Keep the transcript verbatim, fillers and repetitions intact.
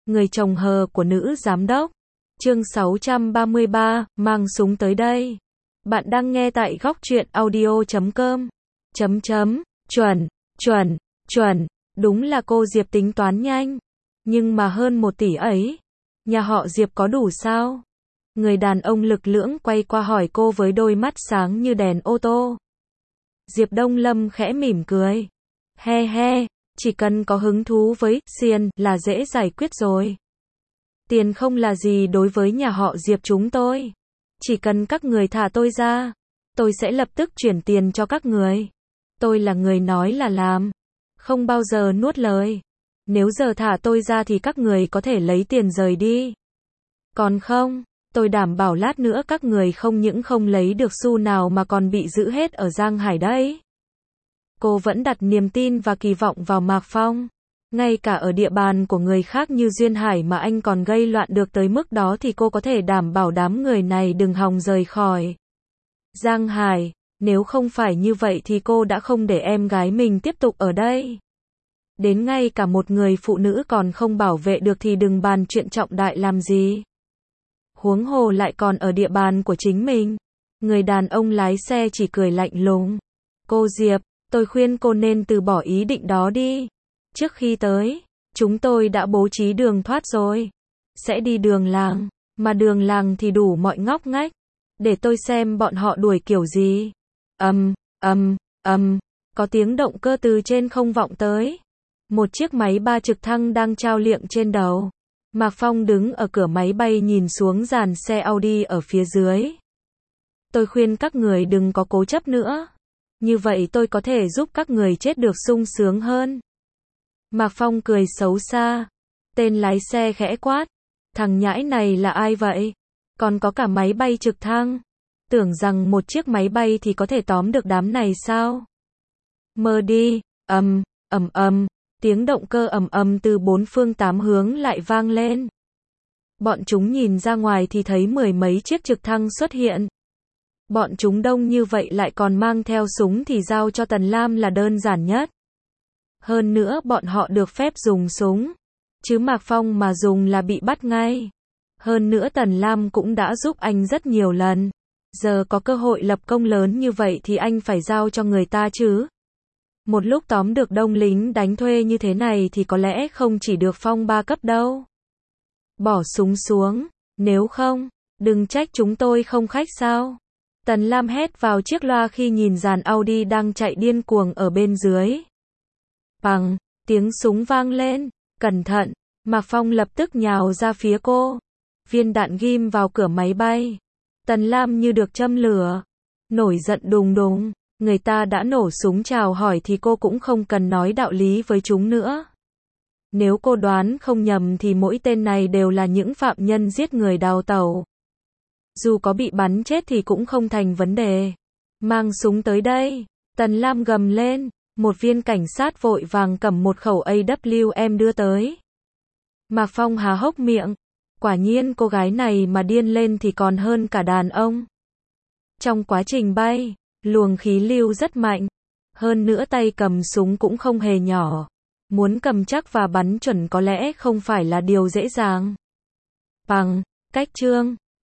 Người chồng hờ của nữ giám đốc. Chương sáu trăm ba mươi ba, mang súng tới đây. Bạn đang nghe tại góc truyện audio chấm com. Chấm chấm, chuẩn, chuẩn, chuẩn, đúng là cô Diệp tính toán nhanh. Nhưng mà hơn một tỷ ấy, nhà họ Diệp có đủ sao? Người đàn ông lực lưỡng quay qua hỏi cô với đôi mắt sáng như đèn ô tô. Diệp Đông Lâm khẽ mỉm cười. He he, chỉ cần có hứng thú với xiên là dễ giải quyết rồi. Tiền không là gì đối với nhà họ Diệp chúng tôi. Chỉ cần các người thả tôi ra, tôi sẽ lập tức chuyển tiền cho các người. Tôi là người nói là làm, không bao giờ nuốt lời. Nếu giờ thả tôi ra thì các người có thể lấy tiền rời đi. Còn không, tôi đảm bảo lát nữa các người không những không lấy được xu nào mà còn bị giữ hết ở Giang Hải đấy. Cô vẫn đặt niềm tin và kỳ vọng vào Mạc Phong. Ngay cả ở địa bàn của người khác như Duyên Hải mà anh còn gây loạn được tới mức đó thì cô có thể đảm bảo đám người này đừng hòng rời khỏi Giang Hải. Nếu không phải như vậy thì cô đã không để em gái mình tiếp tục ở đây. Đến ngay cả một người phụ nữ còn không bảo vệ được thì đừng bàn chuyện trọng đại làm gì. Huống hồ lại còn ở địa bàn của chính mình. Người đàn ông lái xe chỉ cười lạnh lùng. Cô Diệp, tôi khuyên cô nên từ bỏ ý định đó đi. Trước khi tới, chúng tôi đã bố trí đường thoát rồi. Sẽ đi đường làng, mà đường làng thì đủ mọi ngóc ngách. Để tôi xem bọn họ đuổi kiểu gì. Ầm, ầm, ầm, có tiếng động cơ từ trên không vọng tới. Một chiếc máy ba trực thăng đang trao liệng trên đầu. Mạc Phong đứng ở cửa máy bay nhìn xuống dàn xe Audi ở phía dưới. Tôi khuyên các người đừng có cố chấp nữa. Như vậy tôi có thể giúp các người chết được sung sướng hơn. Mạc Phong cười xấu xa. Tên lái xe khẽ quát. Thằng nhãi này là ai vậy? Còn có cả máy bay trực thăng. Tưởng rằng một chiếc máy bay thì có thể tóm được đám này sao? Mơ đi. Ầm, ầm ầm, tiếng động cơ ầm ầm từ bốn phương tám hướng lại vang lên. Bọn chúng nhìn ra ngoài thì thấy mười mấy chiếc trực thăng xuất hiện. Bọn chúng đông như vậy lại còn mang theo súng thì giao cho Tần Lam là đơn giản nhất. Hơn nữa bọn họ được phép dùng súng. Chứ Mạc Phong mà dùng là bị bắt ngay. Hơn nữa Tần Lam cũng đã giúp anh rất nhiều lần. Giờ có cơ hội lập công lớn như vậy thì anh phải giao cho người ta chứ. Một lúc tóm được đông lính đánh thuê như thế này thì có lẽ không chỉ được phong ba cấp đâu. Bỏ súng xuống, nếu không, đừng trách chúng tôi không khách sao. Tần Lam hét vào chiếc loa khi nhìn dàn Audi đang chạy điên cuồng ở bên dưới. Bằng, tiếng súng vang lên, cẩn thận, Mạc Phong lập tức nhào ra phía cô. Viên đạn ghim vào cửa máy bay. Tần Lam như được châm lửa. Nổi giận đùng đùng, người ta đã nổ súng chào hỏi thì cô cũng không cần nói đạo lý với chúng nữa. Nếu cô đoán không nhầm thì mỗi tên này đều là những phạm nhân giết người đào tẩu. Dù có bị bắn chết thì cũng không thành vấn đề. Mang súng tới đây, Tần Lam gầm lên, một viên cảnh sát vội vàng cầm một khẩu A W M đưa tới. Mạc Phong há hốc miệng, quả nhiên cô gái này mà điên lên thì còn hơn cả đàn ông. Trong quá trình bay, luồng khí lưu rất mạnh, hơn nữa tay cầm súng cũng không hề nhỏ. Muốn cầm chắc và bắn chuẩn có lẽ không phải là điều dễ dàng. Bằng, cách chương